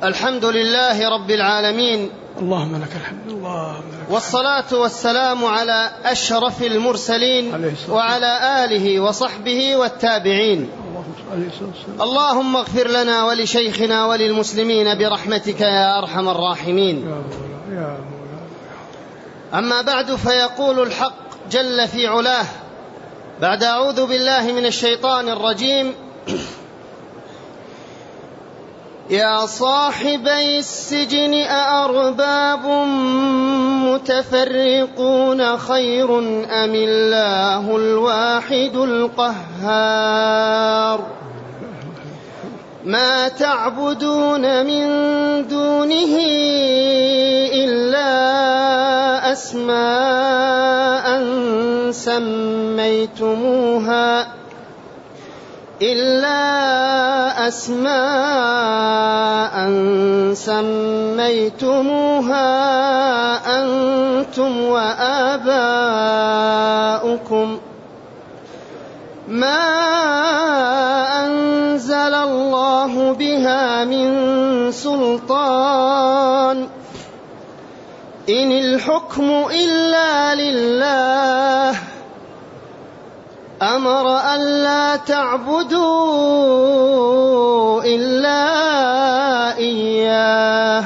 الحمد لله رب العالمين، اللهم لك الحمد. اللهم لك والصلاة والسلام على أشرف المرسلين وعلى آله وصحبه والتابعين. اللهم اغفر لنا ولشيخنا وللمسلمين برحمتك يا أرحم الراحمين. أما بعد، فيقول الحق جل في علاه بعد أعوذ بالله من الشيطان الرجيم: يا صاحبي السجن أأرباب متفرقون خير أم الله الواحد القهار ما تعبدون من دونه إلا أسماء سميتموها أنتم وآباؤكم ما أنزل الله بها من سلطان إن الحكم إلا لله أمر ألا تعبدوا إلا إياه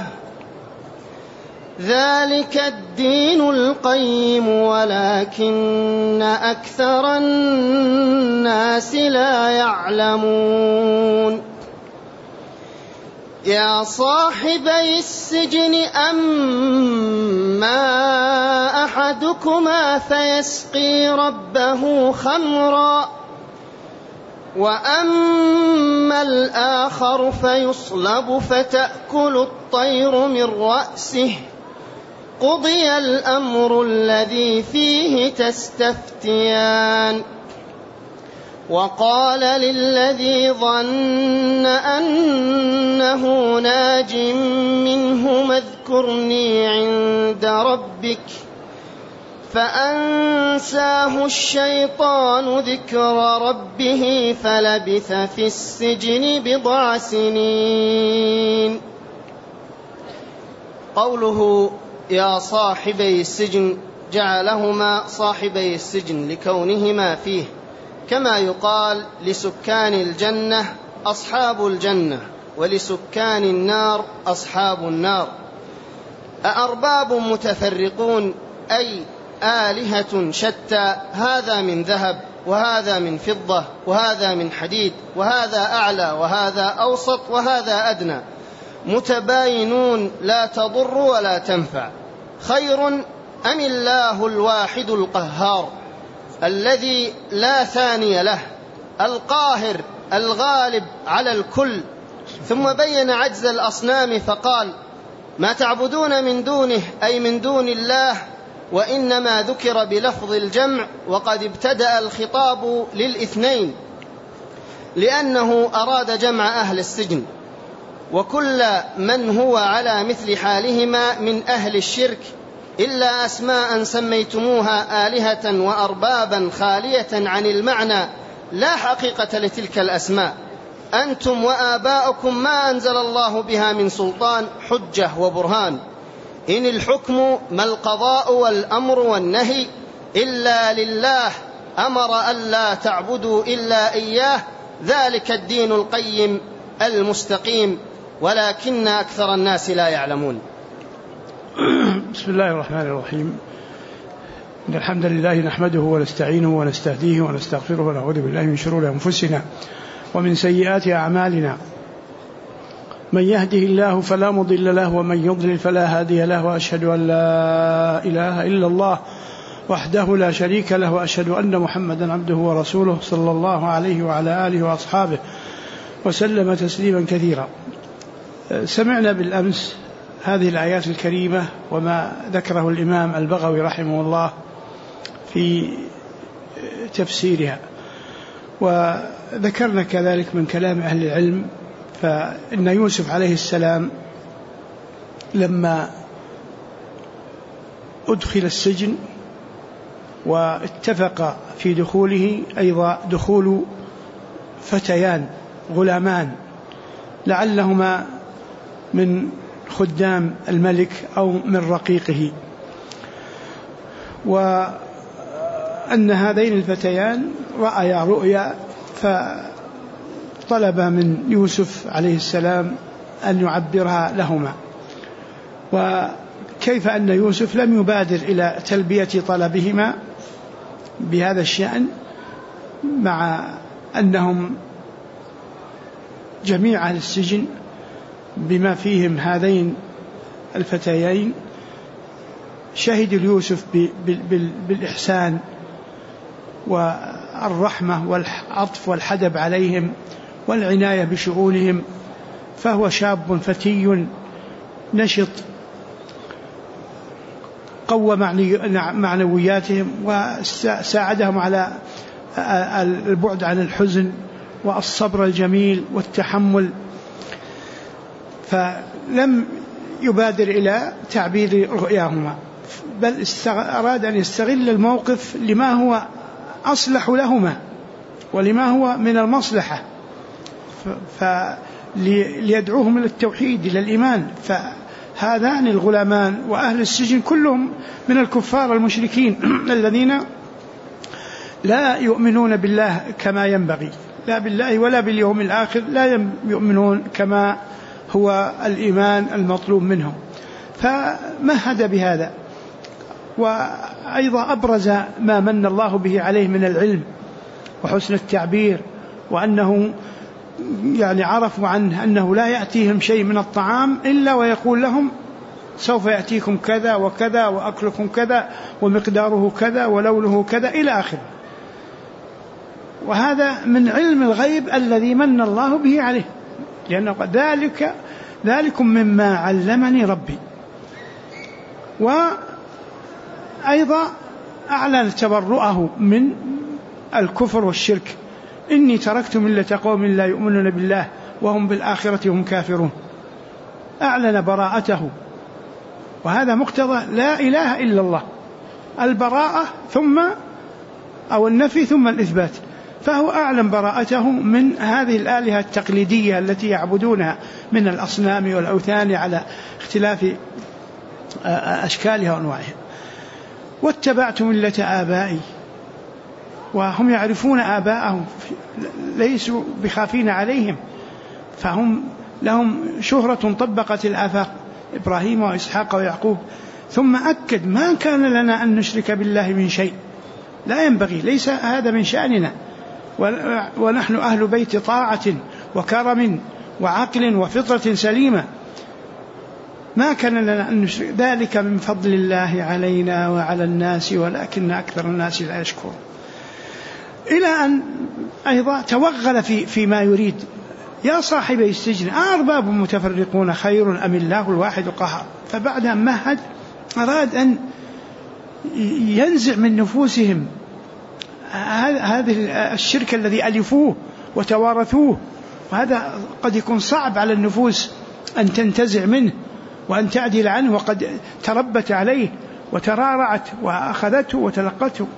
ذلك الدين القيم ولكن أكثر الناس لا يعلمون. يا صاحبي السجن أما أحدكما فيسقي ربه خمرا وأما الآخر فيصلب فتأكل الطير من رأسه قضي الأمر الذي فيه تستفتيان. وقال للذي ظن أنه ناج منه اذكرني عند ربك فأنساه الشيطان ذكر ربه فلبث في السجن 10 سنين. قوله يا صاحبي السجن جعلهما صاحبي السجن لكونهما فيه، كما يقال لسكان الجنة أصحاب الجنة ولسكان النار أصحاب النار. أأرباب متفرقون أي آلهة شتى، هذا من ذهب وهذا من فضة وهذا من حديد وهذا أعلى وهذا أوسط وهذا أدنى، متباينون لا تضر ولا تنفع، خير أم الله الواحد القهار الذي لا ثاني له، القاهر الغالب على الكل. ثم بين عجز الأصنام فقال ما تعبدون من دونه أي من دون الله، وإنما ذكر بلفظ الجمع وقد ابتدأ الخطاب للاثنين لأنه أراد جمع أهل السجن وكل من هو على مثل حالهما من أهل الشرك، إلا أسماء سميتموها آلهة وأربابا خالية عن المعنى لا حقيقة لتلك الأسماء، أنتم وآباؤكم ما أنزل الله بها من سلطان حجة وبرهان. إن الحكم ما القضاء والأمر والنهي إلا لله أمر ألا تعبدوا إلا إياه ذلك الدين القيم المستقيم ولكن أكثر الناس لا يعلمون. بسم الله الرحمن الرحيم. إن الحمد لله نحمده ونستعينه ونستهديه ونستغفره ونعوذ بالله من شرور أنفسنا ومن سيئات أعمالنا، من يهده الله فلا مضل له ومن يضلل فلا هادي له، وأشهد أن لا إله إلا الله وحده لا شريك له، وأشهد أن محمدا عبده ورسوله صلى الله عليه وعلى آله وأصحابه وسلم تسليما كثيرا. سمعنا بالأمس هذه الآيات الكريمة وما ذكره الإمام البغوي رحمه الله في تفسيرها، وذكرنا كذلك من كلام أهل العلم فإن يوسف عليه السلام لما أدخل السجن واتفق في دخوله أيضا دخول فتيان غلامان لعلهما من خدام الملك أو من رقيقه. وأن هذين الفتيان رأيا رؤيا فطلب من يوسف عليه السلام أن يعبرها لهما. وكيف أن يوسف لم يبادر إلى تلبية طلبهما بهذا الشأن مع أنهم جميع أهل السجن بما فيهم هذين الفتيين شهدوا يوسف بالإحسان والرحمة والعطف والحدب عليهم والعناية بشؤونهم، فهو شاب فتي نشط قوى معنوياتهم وساعدهم على البعد عن الحزن والصبر الجميل والتحمل، فلم يبادر إلى تعبير رؤياهما، بل أراد أن يستغل الموقف لما هو أصلح لهما ولما هو من المصلحة، ليدعوهم إلى التوحيد إلى الإيمان. فهذان الغلامان وأهل السجن كلهم من الكفار المشركين الذين لا يؤمنون بالله كما ينبغي، لا بالله ولا باليوم الآخر، لا يؤمنون كما هو الإيمان المطلوب منهم. فمهد بهذا. وأيضا أبرز ما من الله به عليه من العلم وحسن التعبير، وأنه يعني عرفوا عنه أنه لا يأتيهم شيء من الطعام إلا ويقول لهم سوف يأتيكم كذا وكذا وأكلكم كذا ومقداره كذا ولونه كذا إلى آخره. وهذا من علم الغيب الذي من الله به عليه، لأنه ذلكم مما علمني ربي. وأيضا أعلن تبرؤه من الكفر والشرك: إني تركت ملة قوم لا يؤمنون بالله وهم بالآخرة هم كافرون. أعلن براءته، وهذا مقتضى لا إله إلا الله، البراءة ثم أو النفي ثم الإثبات. فهو أعلن براءته من هذه الآلهة التقليدية التي يعبدونها من الأصنام والأوثان على اختلاف أشكالها وأنواعها. واتبعت ملة آبائي، وهم يعرفون آباءهم ليسوا بخافين عليهم، فهم لهم شهرة طبقت الآفاق، إبراهيم وإسحاق ويعقوب. ثم أكد: ما كان لنا أن نشرك بالله من شيء، لا ينبغي، ليس هذا من شأننا، ونحن أهل بيت طاعة وكرم وعقل وفطرة سليمة، ما كان لنا أن نشرك، ذلك من فضل الله علينا وعلى الناس ولكن أكثر الناس لا يشكرون. إلى أن أيضا توغل فيما يريد: يا صاحبي السجن أأرباب متفرقون خير أم الله الواحد القهار. فبعد أن مهد أراد أن ينزع من نفوسهم هذا الشرك الذي ألفوه وتوارثوه، وهذا قد يكون صعب على النفوس أن تنتزع منه وأن تعدل عنه، وقد تربت عليه وترارعت وأخذته وتلقته.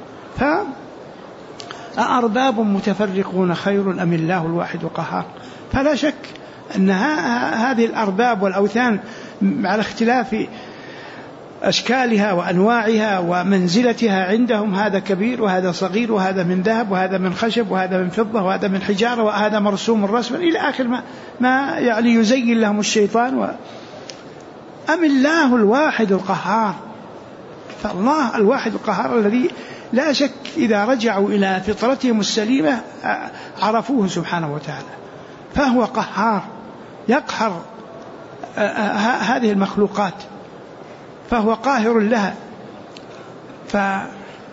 فأأرباب متفرقون خير أم الله الواحد القهار. فلا شك أن هذه الأرباب والأوثان على اختلاف أشكالها وأنواعها ومنزلتها عندهم، هذا كبير وهذا صغير وهذا من ذهب وهذا من خشب وهذا من فضة وهذا من حجارة وهذا مرسوم رسما إلى آخر ما يعني يزين لهم الشيطان. أم الله الواحد القهار. فالله الواحد القهار الذي لا شك إذا رجعوا إلى فطرتهم السليمة عرفوه سبحانه وتعالى، فهو قهار يقهر هذه المخلوقات، فهو قاهر لها. فإذا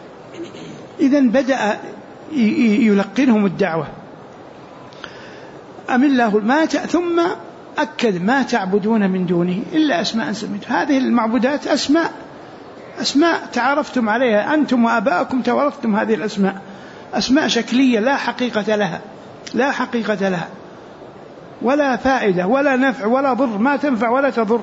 بدأ يلقنهم الدعوة: أم الله ثم أكد: ما تعبدون من دونه إلا أسماء سميت. هذه المعبودات أسماء تعرفتم عليها أنتم وآباءكم، تورثتم هذه الأسماء، أسماء شكلية لا حقيقة لها ولا فائدة ولا نفع ولا ضر، ما تنفع ولا تضر،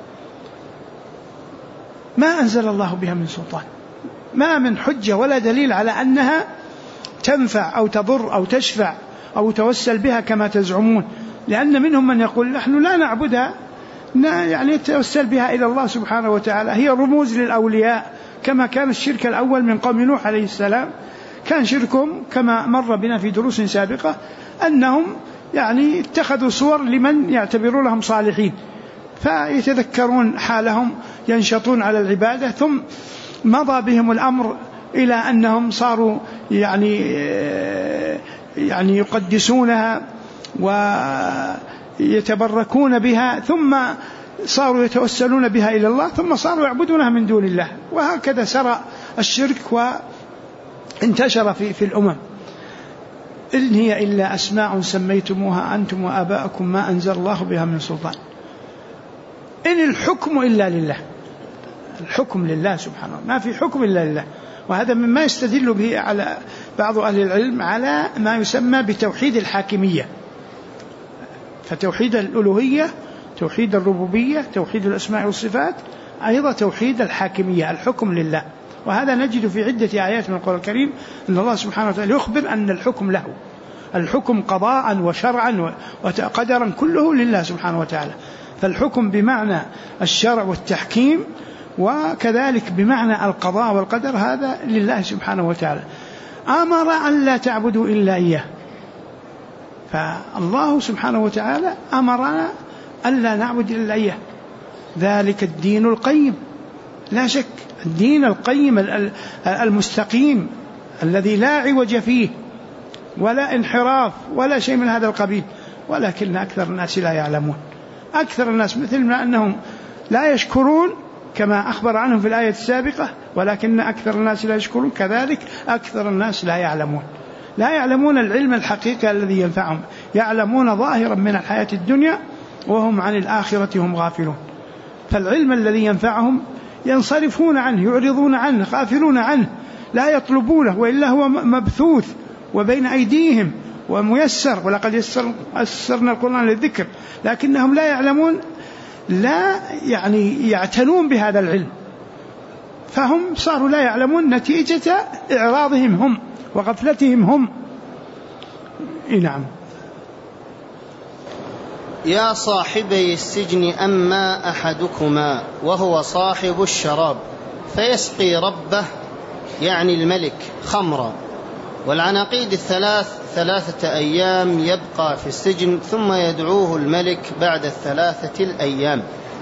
ما أنزل الله بها من سلطان، ما من حجة ولا دليل على أنها تنفع أو تضر أو تشفع أو توسل بها كما تزعمون. لأن منهم من يقول: نحن لا نعبدها يعني يتوسل بها إلى الله سبحانه وتعالى. هي رموز للأولياء، كما كان الشرك الأول من قوم نوح عليه السلام، كان شركهم كما مر بنا في دروس سابقة أنهم يعني اتخذوا صور لمن يعتبروا لهم صالحين، فيتذكرون حالهم، ينشطون على العبادة، ثم مضى بهم الأمر إلى أنهم صاروا يعني يقدسونها ويتبركون بها، ثم صاروا يتوسلون بها إلى الله، ثم صاروا يعبدونها من دون الله. وهكذا سرى الشرك وانتشر في الأمم. إن هي إلا أسماء سميتموها أنتم وآباءكم ما أنزل الله بها من سلطان إن الحكم إلا لله. الحكم لله سبحانه، ما في حكم إلا لله. وهذا مما يستدل به على بعض أهل العلم على ما يسمى بتوحيد الحاكمية. فتوحيد الألوهية، توحيد الربوبية، توحيد الأسماء والصفات، أيضا توحيد الحاكمية، الحكم لله. وهذا نجد في عدة آيات من القرآن الكريم أن الله سبحانه وتعالى يخبر أن الحكم له، الحكم قضاء وشرعا وقدرا كله لله سبحانه وتعالى. فالحكم بمعنى الشرع والتحكيم، وكذلك بمعنى القضاء والقدر، هذا لله سبحانه وتعالى. أمر أن لا تعبدوا إلا إياه، فالله سبحانه وتعالى أمرنا أن لا نعبد إلا إياه. ذلك الدين القيم، لا شك الدين القيم المستقيم الذي لا عوج فيه ولا انحراف ولا شيء من هذا القبيل. ولكن أكثر الناس لا يعلمون. أكثر الناس مثل ما أنهم لا يشكرون كما أخبر عنهم في الآية السابقة، ولكن أكثر الناس لا يشكرون، كذلك أكثر الناس لا يعلمون. لا يعلمون العلم الحقيقي الذي ينفعهم، يعلمون ظاهرا من الحياة الدنيا وهم عن الآخرة هم غافلون. فالعلم الذي ينفعهم ينصرفون عنه، يعرضون عنه، غافلون عنه، لا يطلبونه، وإلا هو مبثوث وبين أيديهم وميسر، ولقد يسرنا القرآن للذكر، لكنهم لا يعلمون، لا يعني يعتنون بهذا العلم، فهم صاروا لا يعلمون نتيجة إعراضهم هم وغفلتهم هم. نعم. يا صاحبي السجن أما أحدكما وهو صاحب الشراب فيسقي ربه يعني الملك خمرا، والعناقيد الثلاث 3 أيام يبقى في السجن، ثم يدعوه الملك بعد 3 الأيام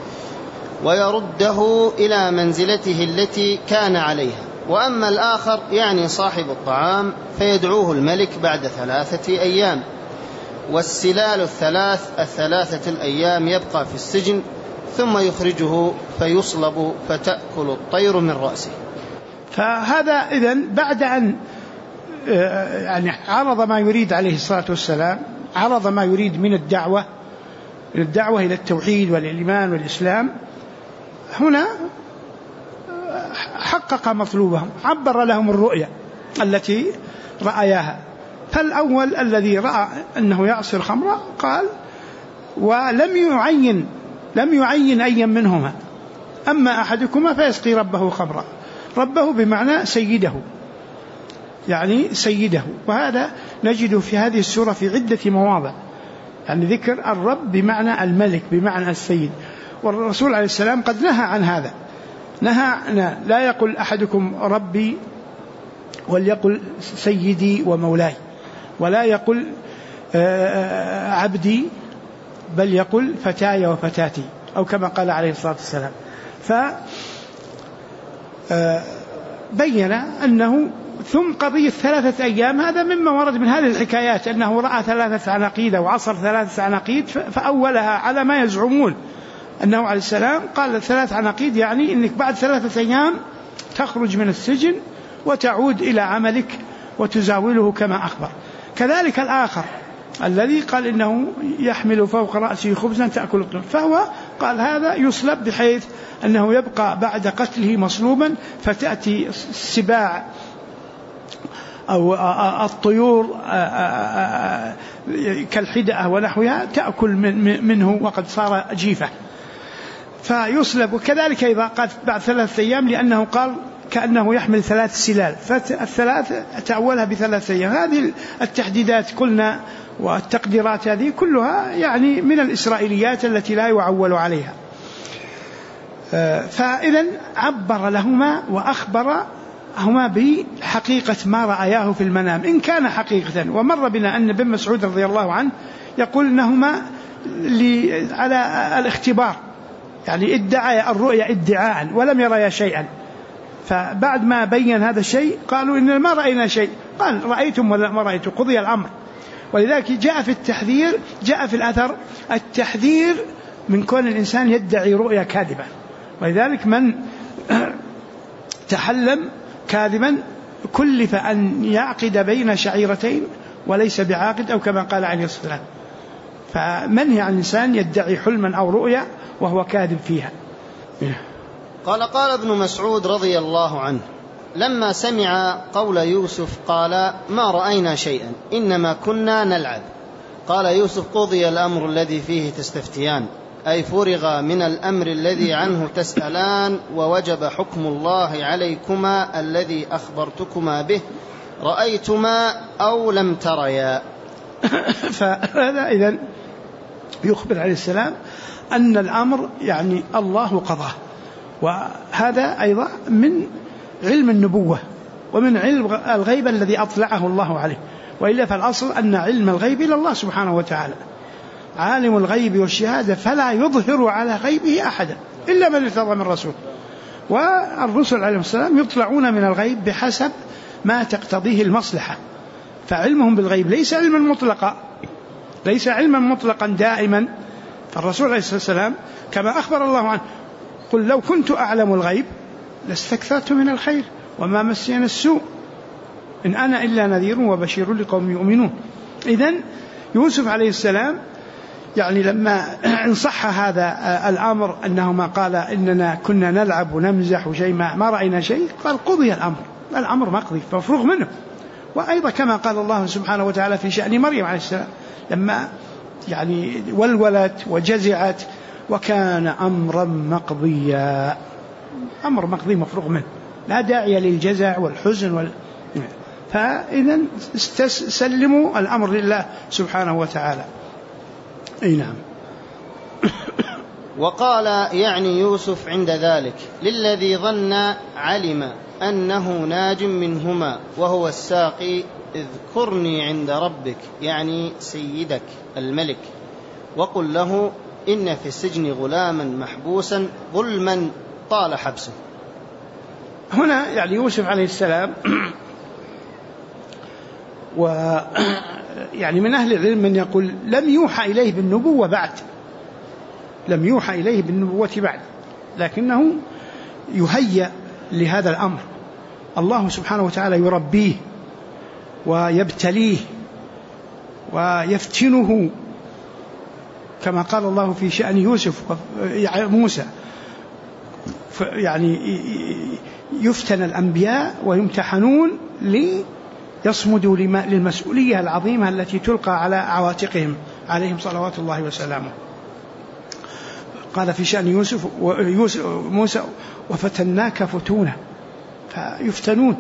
ويرده إلى منزلته التي كان عليها. وأما الآخر يعني صاحب الطعام فيدعوه الملك بعد 3 أيام. والسلال 3 الأيام يبقى في السجن، ثم يخرجه فيصلب فتأكل الطير من رأسه. فهذا إذن بعد أن يعني عرض ما يريد عليه الصلاة والسلام، عرض ما يريد من الدعوة إلى التوحيد والإيمان والإسلام، هنا حقق مطلوبهم، عبر لهم الرؤيا التي رأياها. فالأول الذي رأى أنه يعصر خمرا قال، ولم يعين أي منهما، أما أحدكما فيسقي ربه خمرا. ربه بمعنى سيده، يعني سيده. وهذا نجده في هذه السورة في عدة مواضع، يعني ذكر الرب بمعنى الملك، بمعنى السيد. والرسول عليه السلام قد نهى عن هذا، نهى لا يقول أحدكم ربي وليقل سيدي ومولاي، ولا يقول عبدي بل يقول فتاي وفتاتي، أو كما قال عليه الصلاة والسلام. فبين أنه ثم قضية 3 أيام هذا مما ورد من هذه الحكايات، أنه رأى 3 عناقيد وعصر 3 عناقيد، فأولها على ما يزعمون أنه عليه السلام قال 3 عناقيد، يعني أنك بعد 3 أيام تخرج من السجن وتعود إلى عملك وتزاوله كما أخبر. كذلك الآخر الذي قال إنه يحمل فوق رأسه خبزا تأكل الطير، فهو قال هذا يصلب، بحيث أنه يبقى بعد قتله مصلوبا، فتأتي السباع أو الطيور كالحدأة ونحوها تأكل منه وقد صار جيفة فيصلب. وكذلك إذا قال بعد 3 أيام، لأنه قال كأنه يحمل 3 سلال، فالثلاث تأولها ب3 أيام. هذه التحديدات قلنا والتقديرات هذه كلها يعني من الإسرائيليات التي لا يعول عليها. فإذا عبر لهما وأخبرهما بحقيقة ما رأياه في المنام إن كان حقيقة. ومر بنا أن ابن مسعود رضي الله عنه يقول إنهما على الاختبار، يعني ادعى الرؤيا ادعاء ولم يرى شيئا، فبعد ما بين هذا الشيء قالوا إن ما رأينا شيء، قال رأيتم ولا ما رأيتم، قضي الأمر. ولذلك جاء في التحذير، جاء في الأثر التحذير من كون الإنسان يدعي رؤيا كاذبة. ولذلك من تحلم كاذبا كلف أن يعقد بين شعيرتين وليس بعاقد، أو كما قال عليه الصلاة والسلام. فمنهي عن الإنسان يدعي حلما أو رؤيا وهو كاذب فيها. قال ابن مسعود رضي الله عنه: لما سمع قول يوسف قال: ما رأينا شيئا إنما كنا نلعب. قال يوسف: قضي الأمر الذي فيه تستفتيان، أي فرغ من الأمر الذي عنه تسألان، ووجب حكم الله عليكما الذي أخبرتكما به، رأيتما أو لم تريا. فهذا إذن يخبر عليه السلام أن الأمر يعني الله قضاه، وهذا أيضا من علم النبوة ومن علم الغيب الذي أطلعه الله عليه. وإلا فالأصل أن علم الغيب إلى الله سبحانه وتعالى، عالم الغيب والشهادة فلا يظهر على غيبه أحدا إلا من ارتضى من رسول. والرسل عليه السلام يطلعون من الغيب بحسب ما تقتضيه المصلحة، فعلمهم بالغيب ليس علما مطلقا، ليس علما مطلقا دائما. فالرسول عليه الصلاة والسلام كما أخبر الله عنه: قل لو كنت أعلم الغيب لاستكثرت من الخير وما مسني السوء إن أنا إلا نذير وبشير لقوم يؤمنون. إذن يوسف عليه السلام يعني لما انصح هذا الأمر أنهما قال إننا كنا نلعب ونمزح وشيء ما رأينا شيء، قال قضي الأمر مقضي فافرغ منه. وأيضا كما قال الله سبحانه وتعالى في شأن مريم عليه السلام لما يعني ولولت وجزعت وكان أمرا مقضيا، أمر مقضي مفروغ منه، لا داعي للجزع والحزن فإذا سلموا الأمر لله سبحانه وتعالى. أي نعم. وقال يعني يوسف عند ذلك للذي ظن علم أنه ناج منهما وهو الساقي: اذكرني عند ربك، يعني سيدك الملك، وقل له إن في السجن غلاما محبوسا ظلما طال حبسه. هنا يعني يوسف عليه السلام يعني من أهل العلم من يقول لم يوحى إليه بالنبوة بعد، لم يوحى إليه بالنبوة بعد، لكنه يهيأ لهذا الأمر. الله سبحانه وتعالى يربيه ويبتليه ويفتنه كما قال الله في شأن يوسف موسى، يعني يفتن الأنبياء ويمتحنون ليصمدوا للمسؤولية العظيمة التي تلقى على عواتقهم عليهم صلوات الله وسلامه. قال في شأن يوسف موسى: وفتناك فتونا، فيفتنون.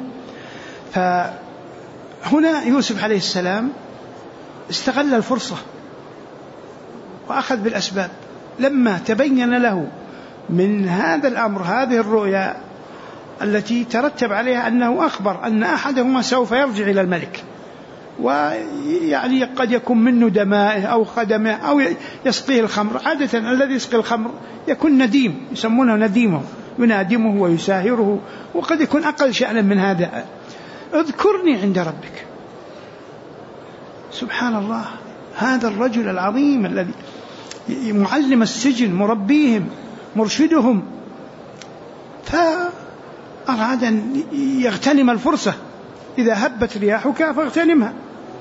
فهنا يوسف عليه السلام استغل الفرصة وأخذ بالأسباب. لما تبين له من هذا الأمر هذه الرؤيا التي ترتب عليها أنه أخبر أن أحدهما سوف يرجع إلى الملك، ويعني قد يكون منه دمائه أو خدمه أو يسقيه الخمر. عادة الذي يسقي الخمر يكون نديم، يسمونه نديمه، ينادمه ويساهره، وقد يكون أقل شأنا من هذا. اذكرني عند ربك. سبحان الله، هذا الرجل العظيم الذي معلم السجن مربيهم مرشدهم، فأراد أن يغتنم الفرصة، إذا هبت رياحك فاغتنمها.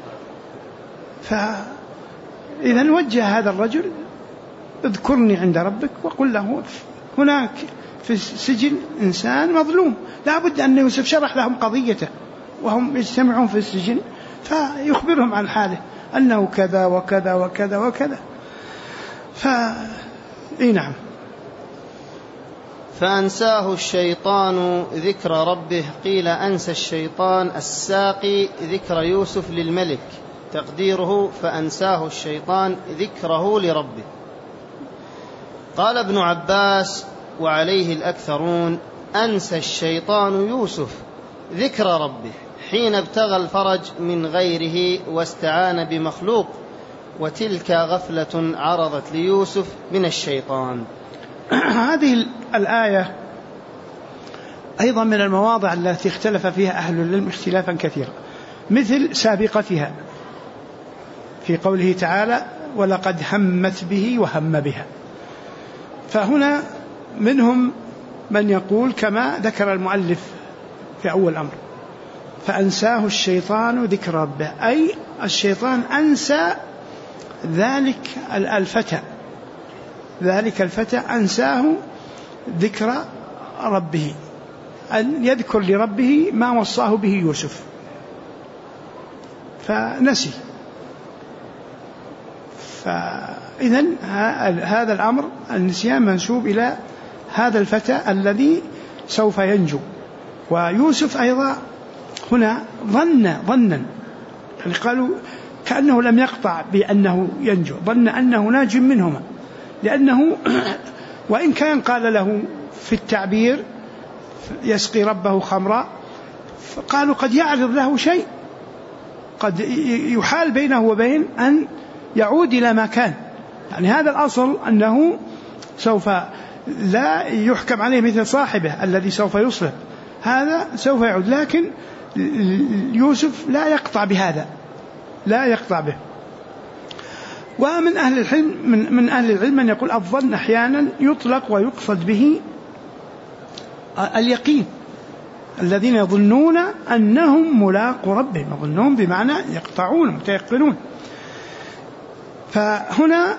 فإذا وجه هذا الرجل: اذكرني عند ربك وقل له هناك في السجن إنسان مظلوم، لا بد أن يوسف شرح لهم قضيته وهم يجتمعون في السجن، فيخبرهم عن حاله أنه كذا وكذا وكذا وكذا. نعم. فأنساه الشيطان ذكر ربه، قيل أنسى الشيطان الساقي ذكر يوسف للملك، تقديره فأنساه الشيطان ذكره لربه. قال ابن عباس: وعليه الأكثرون أنسى الشيطان يوسف ذكر ربه حين ابتغى الفرج من غيره واستعان بمخلوق، وتلك غفلة عرضت ليوسف من الشيطان. هذه الآية أيضا من المواضع التي اختلف فيها أهل العلم اختلافا كثيرا، مثل سابقتها في قوله تعالى ولقد همت به وهم بها. فهنا منهم من يقول كما ذكر المؤلف في أول الأمر فأنساه الشيطان ذكر ربه، أي الشيطان أنسى ذلك الفتى أنساه ذكر ربه، أن يذكر لربه ما وصاه به يوسف فنسي. فإذن هذا الأمر النسيان منسوب إلى هذا الفتى الذي سوف ينجو. ويوسف أيضا هنا ظنا يعني قالوا كأنه لم يقطع بأنه ينجو، ظن أنه ناج منهما، لأنه وإن كان قال له في التعبير يسقي ربه خمرا، قالوا قد يعرض له شيء، قد يحال بينه وبين أن يعود إلى ما كان. يعني هذا الأصل أنه سوف لا يحكم عليه مثل صاحبه الذي سوف يصلب، هذا سوف يعود، لكن يوسف لا يقطع بهذا، لا يقطع به. ومن أهل العلم من يقول الظن أحيانا يطلق ويقصد به اليقين، الذين يظنون أنهم ملاقوا ربهم، يظنون بمعنى يقطعون متيقنون. فهنا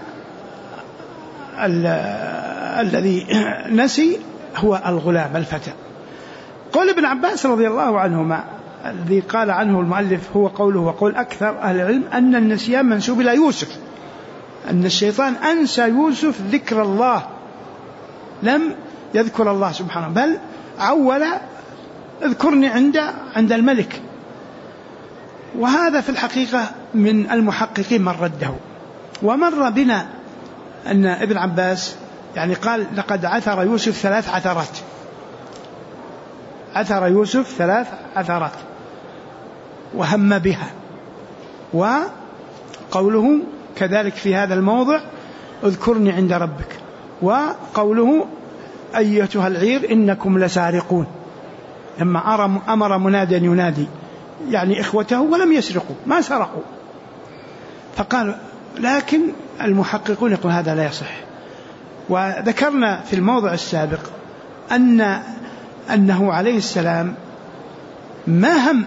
الذي نسي هو الغلام الفتى. قول ابن عباس رضي الله عنهما الذي قال عنه المؤلف هو قوله وقول أكثر أهل العلم أن النسيان منسوب إلى يوسف، أن الشيطان أنسى يوسف ذكر الله، لم يذكر الله سبحانه، بل عول اذكرني عند الملك. وهذا في الحقيقة من المحققين من رده. ومر بنا أن ابن عباس يعني قال لقد عثر يوسف 3 عثرات، عثر يوسف 3 عثرات وهم بها. وقوله كذلك في هذا الموضع اذكرني عند ربك، وقوله أيتها العير إنكم لسارقون، لما أمر مناديا ينادي يعني إخوته ولم يسرقوا، ما سرقوا. فقال لكن المحققون يقول هذا لا يصح. وذكرنا في الموضع السابق أنه عليه السلام ما هم،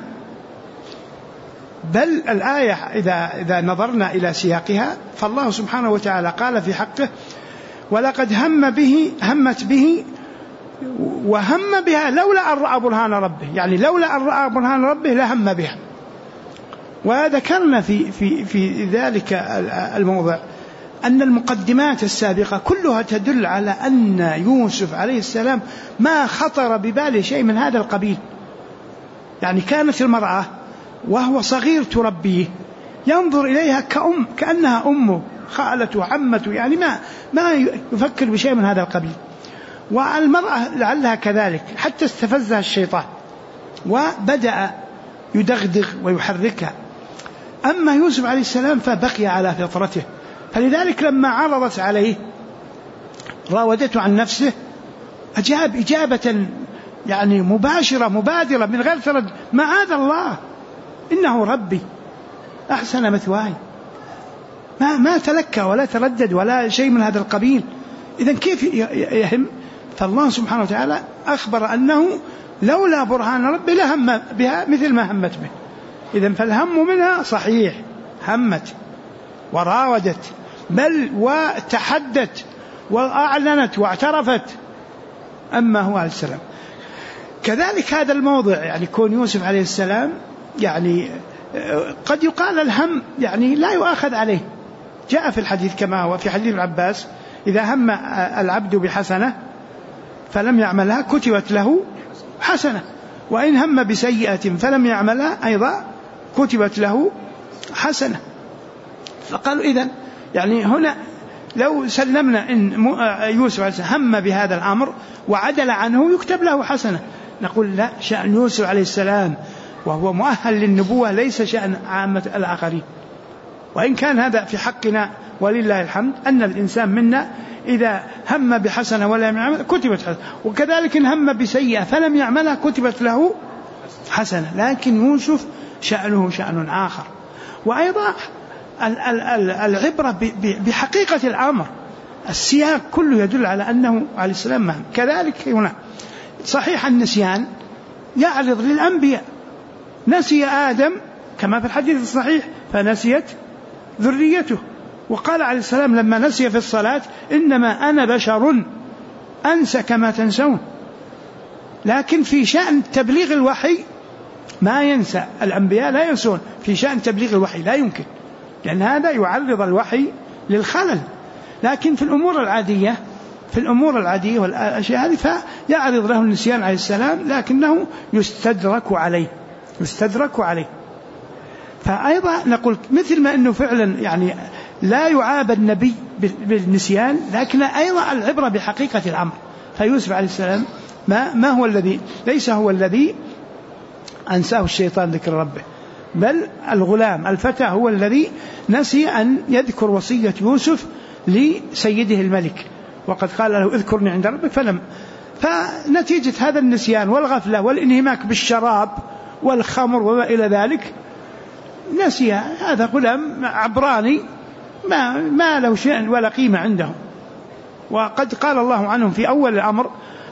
بل الآية إذا نظرنا إلى سياقها فالله سبحانه وتعالى قال في حقه ولقد همت به وهم بها لولا أن رأى برهان ربه، يعني لولا أن رأى برهان ربه لهم بها. وذكرنا في ذلك الموضع أن المقدمات السابقة كلها تدل على أن يوسف عليه السلام ما خطر بباله شيء من هذا القبيل. يعني كانت المرأة وهو صغير تربيه ينظر إليها كأنها أمه خالته عمته، يعني ما يفكر بشيء من هذا القبيل. والمرأة لعلها كذلك، حتى استفزها الشيطان وبدأ يدغدغ ويحركها. أما يوسف عليه السلام فبقي على فطرته، فلذلك لما عرضت عليه راودته عن نفسه أجاب إجابة يعني مباشرة مبادرة من غير تردد، معاذ الله إنه ربي أحسن مثواي، ما تلكى ولا تردد ولا شيء من هذا القبيل. إذن كيف يهم؟ فالله سبحانه وتعالى أخبر أنه لولا برهان ربي لهم بها مثل ما همت به. إذن فالهم منها صحيح، همت وراودت بل وتحدت وأعلنت واعترفت. أما هو عليه السلام كذلك هذا الموضع، يعني كون يوسف عليه السلام يعني قد يقال الهم يعني لا يؤاخذ عليه. جاء في الحديث كما هو في حديث العباس إذا هم العبد بحسنة فلم يعملها كتبت له حسنة، وإن هم بسيئة فلم يعملها أيضا كتبت له حسنة. فقالوا إذن يعني هنا لو سلمنا إن يوسف عليه السلام هم بهذا الأمر وعدل عنه يكتب له حسنة، نقول لا، شأن يوسف عليه السلام وهو مؤهل للنبوة ليس شأن عامة الآخرين. وإن كان هذا في حقنا ولله الحمد، أن الإنسان منا إذا هم بحسنة ولم يعمل كتبت حسنة، وكذلك إن هم بسيئة فلم يعملها كتبت له حسنة. لكن يوسف شأنه شأن آخر. وأيضا العبرة بحقيقة الأمر، السياق كله يدل على أنه عليه السلام مهم. كذلك هنا صحيح النسيان يعرض للأنبياء، نسي آدم كما في الحديث الصحيح فنسيت ذريته، وقال عليه السلام لما نسي في الصلاة إنما أنا بشر أنسى كما تنسون. لكن في شأن تبليغ الوحي ما ينسى، الأنبياء لا ينسون، في شأن تبليغ الوحي لا يمكن، لأن هذا يعرض الوحي للخلل. لكن في الأمور العادية والأشياء هذه فيعرض له النسيان عليه السلام، لكنه يستدرك عليه. فأيضا نقول مثل ما أنه فعلا يعني لا يعاب النبي بالنسيان، لكن أيضا العبرة بحقيقة الأمر. فيوسف عليه السلام ما هو الذي، ليس هو الذي أنساه الشيطان ذكر ربه، بل الغلام الفتى هو الذي نسي أن يذكر وصية يوسف لسيده الملك، وقد قال له اذكرني عند ربك فلم. فنتيجة هذا النسيان والغفلة والانهماك بالشراب والخمر وما إلى ذلك نسي هذا غلام عبراني ما له شيء ولا قيمة عنده. وقد قال الله عنهم في أول الأمر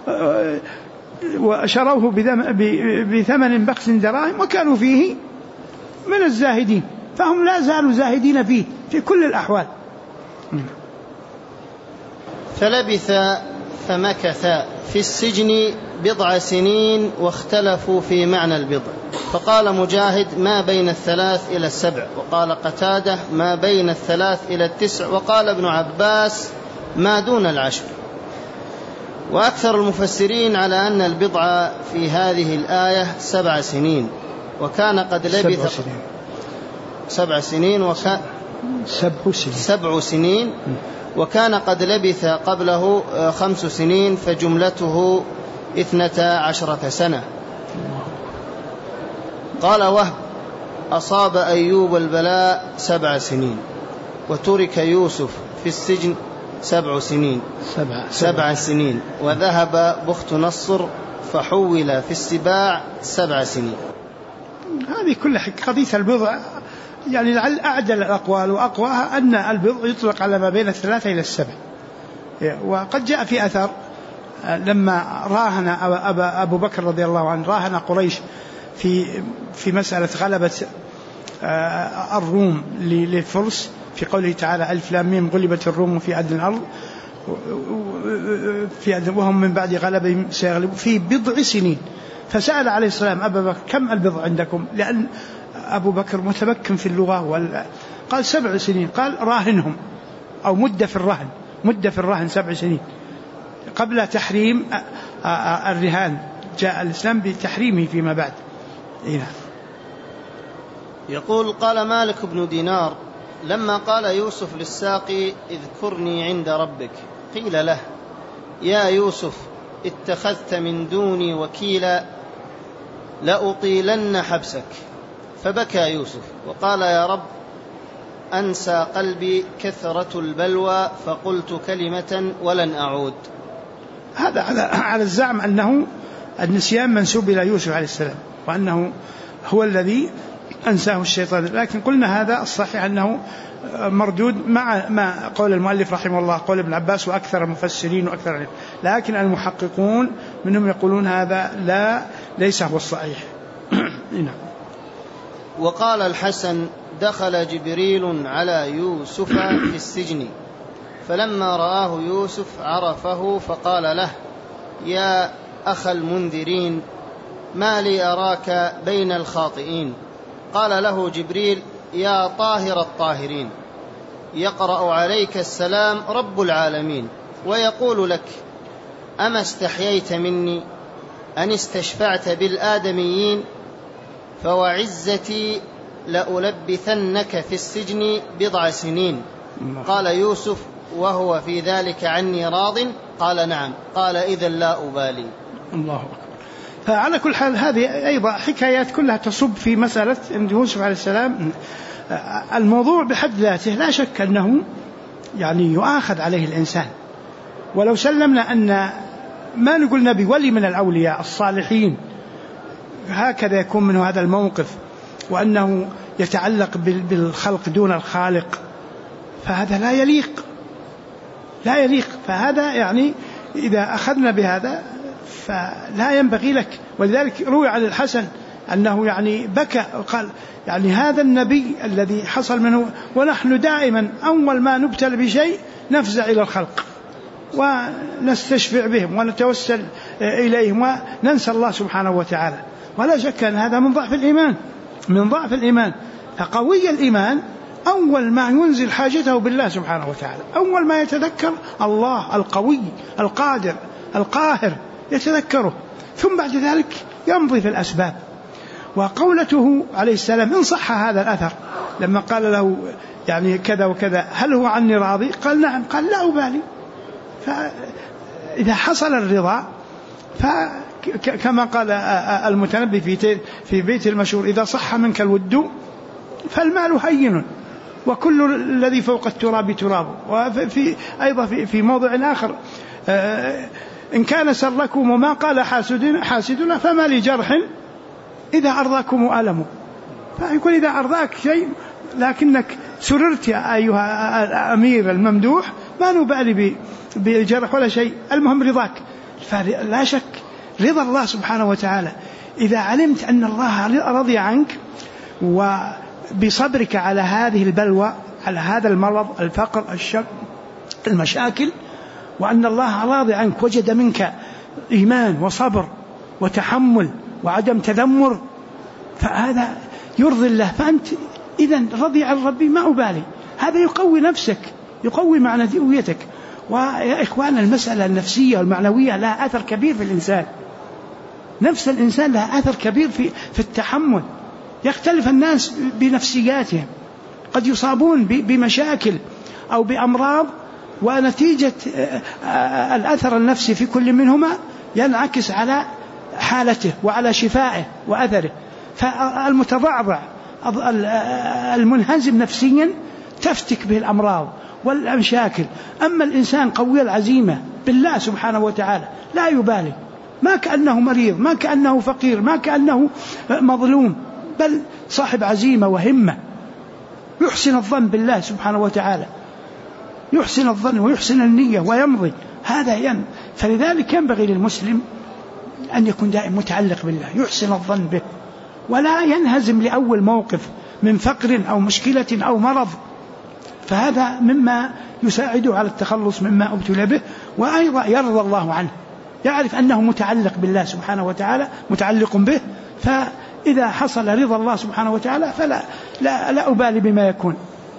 وشروه بثمن بخس دراهم وكانوا فيه من الزاهدين، فهم لا زالوا زاهدين فيه في كل الأحوال. فلبث فمكث في السجن 7 سنين واختلفوا في معنى البضع، فقال مجاهد ما بين 3 إلى 7، وقال قتادة ما بين 3 إلى 9، وقال ابن عباس ما دون 10. وأكثر المفسرين على أن البضع في هذه الآية 7 سنين، وكان قد لبث 7 سنين 7 سنين، وكان قد لبث قبله 5 سنين، فجملته 12 سنة. قال وهب أصاب أيوب البلاء 7 سنين، وترك يوسف في السجن 7 سنين 7 سنين، وذهب بخت نصر فحول في السباع 7 سنين. هذه كل قضية البضع يعني لعل أعدل الأقوال وأقواها أن البضع يطلق على ما بين 3 إلى 7. وقد جاء في أثر لما راهن أبو بكر رضي الله عنه راهن قريش في مسألة غلبة الروم للفرس في قوله تعالى ألف لام ميم غلبت الروم في أدنى الأرض وهم من بعد غلبهم سيغلبون في 7 سنين. فسأل عليه السلام أبا بكر كم البضع عندكم، لأن أبو بكر متمكن في اللغة قال 7 سنين. قال راهنهم أو مدة في الرهن 7 سنين قبل تحريم الرهان، جاء الإسلام بتحريمه فيما بعد. يقول قال مالك بن دينار لما قال يوسف للساقي اذكرني عند ربك قيل له يا يوسف اتخذت من دوني وكيلا لأطيلن حبسك، فبكى يوسف وقال يا رب أنسى قلبي كثرة البلوى فقلت كلمة ولن أعود. هذا على الزعم أنه النسيان منسوب إلى يوسف عليه السلام وأنه هو الذي أنساه الشيطان، لكن قلنا هذا الصحيح أنه مردود مع ما قول المؤلف رحمه الله قول ابن عباس وأكثر المفسرين وأكثر علم، لكن المحققون منهم يقولون هذا ليس هو الصحيح. وقال الحسن دخل جبريل على يوسف في السجن فلما رآه يوسف عرفه فقال له يا أخ المنذرين ما لي أراك بين الخاطئين. قال له جبريل يا طاهر الطاهرين يقرأ عليك السلام رب العالمين ويقول لك أما استحييت مني أن استشفعت بالآدميين فوعزتي لألبثنك في السجن 7 سنين. قال يوسف وهو في ذلك عني راض؟ قال نعم. قال إذن لا أبالي. الله أكبر. فعلى كل حال هذه أيضا حكايات كلها تصب في مسألة أن يوسف عليه السلام. الموضوع بحد ذاته لا شك أنه يعني يؤاخذ عليه الإنسان، ولو سلمنا أن ما نقول نبي ولي من الأولياء الصالحين هكذا يكون منه هذا الموقف، وأنه يتعلق بالخلق دون الخالق، فهذا لا يليق. فهذا يعني إذا أخذنا بهذا فلا ينبغي لك. ولذلك روي عن الحسن أنه يعني بكى وقال يعني هذا النبي الذي حصل منه، ونحن دائما أول ما نبتل بشيء نفزع إلى الخلق ونستشفع بهم ونتوسل إليهم وننسى الله سبحانه وتعالى. ولا شك أن هذا من ضعف الإيمان. فقوي الإيمان أول ما ينزل حاجته بالله سبحانه وتعالى، أول ما يتذكر الله القوي القادر القاهر يتذكره، ثم بعد ذلك يمضي في الأسباب. وقولته عليه السلام إن صح هذا الأثر لما قال له يعني كذا وكذا هل هو عني راضي؟ قال نعم. قال لا أبالي. فإذا حصل الرضا فكما قال المتنبي في بيت المشهور إذا صح منك الود فالمال هين وكل الذي فوق التراب تراب. وفي أيضا في موضع آخر إن كان سركم وما قال حاسدنا فما لجرح إذا أرضاكم ألم. فيقول إذا أرضاك شيء لكنك سررت يا أيها الأمير الممدوح ما نبالي بالجرح ولا شيء، المهم رضاك. فلا شك رضا الله سبحانه وتعالى إذا علمت أن الله رضي عنك وبصبرك على هذه البلوى، على هذا المرض، الفقر، الشر، المشاكل، وأن الله راضي عنك وجد منك إيمان وصبر وتحمل وعدم تذمر، فهذا يرضي الله. فأنت إذن رضي عن ربي ما أبالي. هذا يقوي نفسك، يقوي معنويتك. ويا إخوان المسألة النفسية والمعنوية لها أثر كبير في الإنسان. نفس الإنسان لها أثر كبير في التحمل. يختلف الناس بنفسياتهم، قد يصابون بمشاكل أو بأمراض ونتيجة الأثر النفسي في كل منهما ينعكس على حالته وعلى شفائه وأثره. فالمتضعضع المنهزم نفسيا تفتك به الأمراض والمشاكل. أما الإنسان قوي العزيمة بالله سبحانه وتعالى لا يبالي، ما كأنه مريض، ما كأنه فقير، ما كأنه مظلوم، بل صاحب عزيمة وهمة، يحسن الظن بالله سبحانه وتعالى، يحسن الظن ويحسن النية ويمضي. هذا فلذلك ينبغي للمسلم أن يكون دائما متعلق بالله، يحسن الظن به، ولا ينهزم لأول موقف من فقر أو مشكلة أو مرض. فهذا مما يساعده على التخلص مما ابتلى به. وأيضا يرضى الله عنه، يعرف أنه متعلق بالله سبحانه وتعالى، متعلق به. فإذا حصل رضا الله سبحانه وتعالى فلا لا أبالي بما يكون.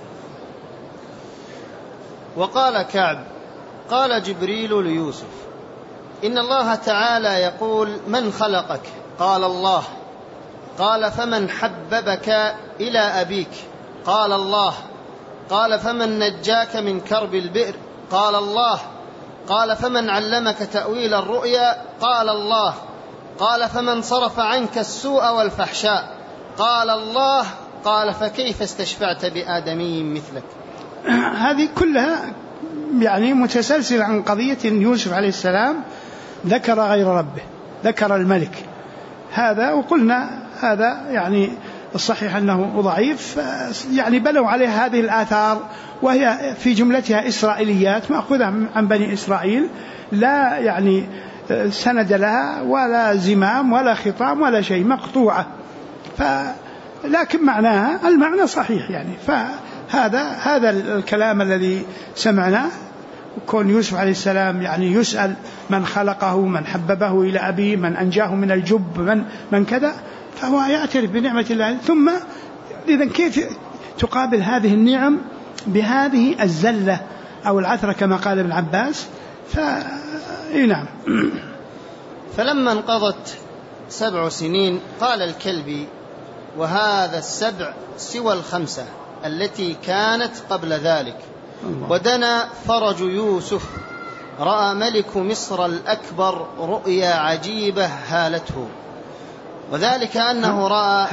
وقال كعب قال جبريل ليوسف إن الله تعالى يقول من خلقك؟ قال الله. قال فمن حببك إلى أبيك؟ قال الله. قال فمن نجاك من كرب البئر؟ قال الله. قال فمن علمك تأويل الرؤيا؟ قال الله. قال فمن صرف عنك السوء والفحشاء؟ قال الله. قال فكيف استشفعت بآدمي مثلك؟ هذه كلها يعني متسلسل عن قضية يوسف عليه السلام ذكر غير ربه، ذكر الملك هذا، وقلنا هذا يعني الصحيح أنه ضعيف. يعني بلوا عليه هذه الآثار وهي في جملتها إسرائيليات مأخوذة عن بني إسرائيل، لا يعني سند لها ولا زمام ولا خطام ولا شيء، مقطوعة. لكن معناها المعنى صحيح يعني. فهذا الكلام الذي سمعناه، كون يوسف عليه السلام يعني يسأل من خلقه، من حببه إلى أبيه، من أنجاه من الجب، من كذا، فهو يعترف بنعمة الله. ثم إذن كيف تقابل هذه النعم بهذه الزلة أو العثرة كما قال ابن عباس؟ نعم. فلما انقضت 7 سنين قال الكلبي وهذا 7 سوى 5 التي كانت قبل ذلك، ودنا فرج يوسف رأى ملك مصر الأكبر رؤيا عجيبة هالته، وذلك أنه رأى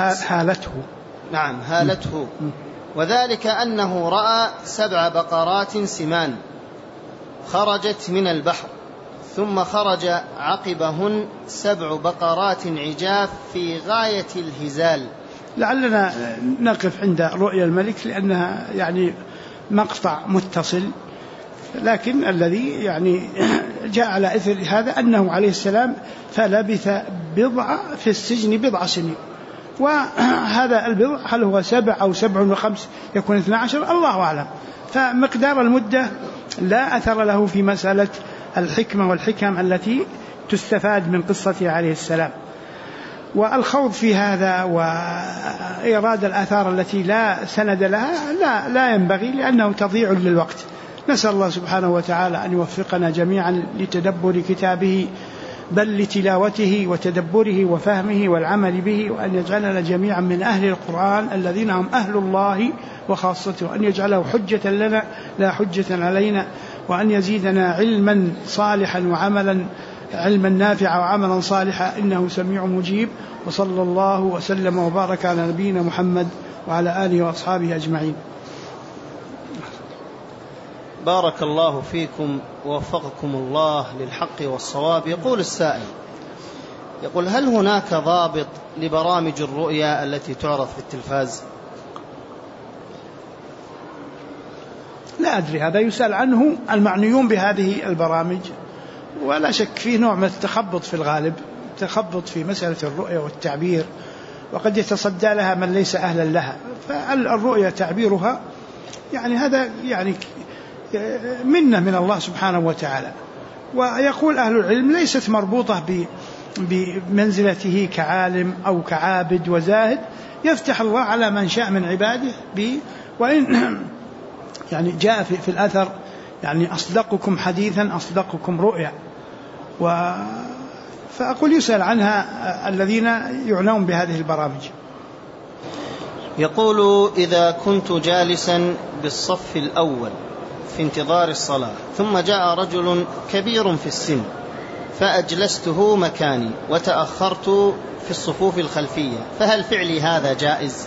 هالته وذلك أنه رأى 7 بقرات سمان خرجت من البحر، ثم خرج عقبهن 7 بقرات عجاف في غاية الهزال. لعلنا نقف عند رؤيا الملك لأنها يعني مقطع متصل، لكن الذي يعني جاء على إثر هذا أنه عليه السلام فلبث في السجن 7 سنين، وهذا البضع هل هو 7 أو 7 و5 يكون 12 الله أعلم، فمقدار المدة لا أثر له في مسألة الحكمة والحكم التي تستفاد من قصته عليه السلام. والخوض في هذا وإيراد الآثار التي لا سند لها لا ينبغي، لأنه تضيع للوقت. نسأل الله سبحانه وتعالى أن يوفقنا جميعا لتدبر كتابه، بل لتلاوته وتدبره وفهمه والعمل به، وأن يجعلنا جميعا من أهل القرآن الذين هم أهل الله وخاصته، وأن يجعله حجة لنا لا حجة علينا، وأن يزيدنا علما صالحا وعملا علما نافعا وعملا صالحا إنه سميع مجيب. وصلى الله وسلم وبارك على نبينا محمد وعلى آله وأصحابه أجمعين. بارك الله فيكم ووفقكم الله للحق والصواب. يقول السائل، يقول: هل هناك ضابط لبرامج الرؤيا التي تعرض في التلفاز؟ لا أدري، هذا يسأل عنه المعنيون بهذه البرامج، ولا شك فيه نوع من التخبط في الغالب، تخبط في مسألة الرؤيا والتعبير، وقد يتصدى لها من ليس أهلا لها. فالرؤيا تعبيرها يعني هذا يعني منة من الله سبحانه وتعالى. ويقول أهل العلم ليست مربوطة بمنزلته كعالم أو كعابد وزاهد، يفتح الله على من شاء من عباده وإن يعني جاء في الأثر يعني أصدقكم حديثا أصدقكم رؤيا. فأقول يسأل عنها الذين يعنون بهذه البرامج. يقول: إذا كنت جالسا بالصف الأول في انتظار الصلاة، ثم جاء رجل كبير في السن فأجلسته مكاني وتأخرت في الصفوف الخلفية، فهل فعلي هذا جائز؟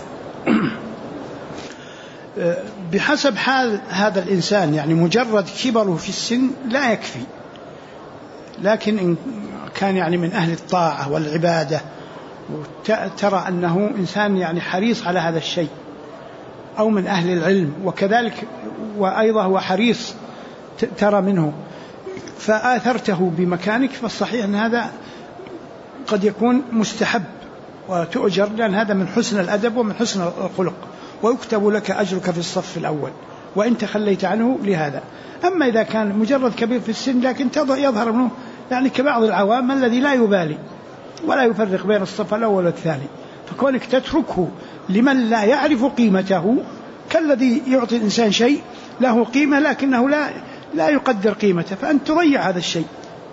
بحسب حال هذا الإنسان، يعني مجرد كبره في السن لا يكفي، لكن إن كان يعني من أهل الطاعة والعبادة وترى أنه إنسان يعني حريص على هذا الشيء، أو من أهل العلم وكذلك وأيضا هو حريص ترى منه فآثرته بمكانك، فالصحيح أن هذا قد يكون مستحب وتؤجر، لأن هذا من حسن الأدب ومن حسن الخلق، ويكتب لك أجرك في الصف الأول وإن تخليت عنه لهذا. أما إذا كان مجرد كبير في السن لكن يظهر منه يعني كبعض العوام الذي لا يبالي ولا يفرق بين الصف الأول والثاني، فكونك تتركه لمن لا يعرف قيمته كالذي يعطي الإنسان شيء له قيمة لكنه لا يقدر قيمته، فأنت تضيع هذا الشيء.